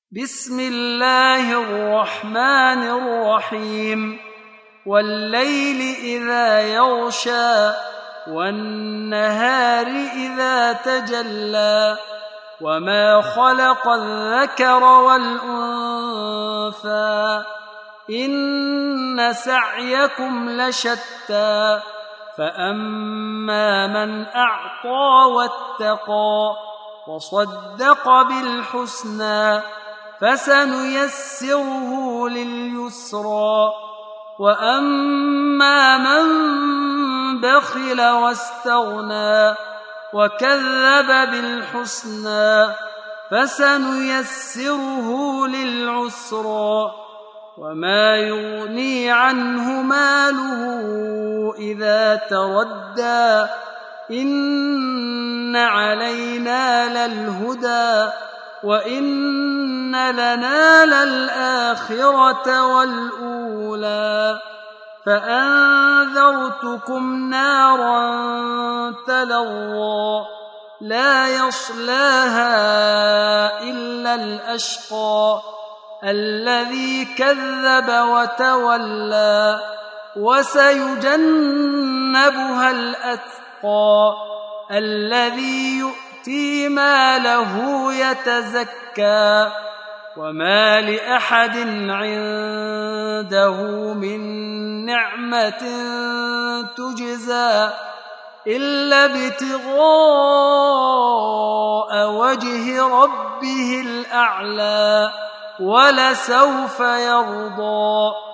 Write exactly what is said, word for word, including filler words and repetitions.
بسم الله الرحمن الرحيم والليل إذا يغشى والنهار إذا تجلى وما خلق الذكر والأنثى إن سعيكم لشتى فأما من أعطى واتقى وصدق بالحسنى فسنيسره لليسرى وأما من بخل واستغنى وكذب بالحسنى فسنيسره للعسرى وما يغني عنه ماله إذا تردى إن علينا للهدى وإن لنا للآخرة والأولى فأنذرتكم نارا تلظى لا يصلاها إلا الأشقى الذي كذب وتولى وسيجنبها الأتقى الذي يؤتي ماله يتزكى وما لأحد عنده من نعمة تجزى إلا ابتغاء وجه ربه الأعلى ولسوف يرضى.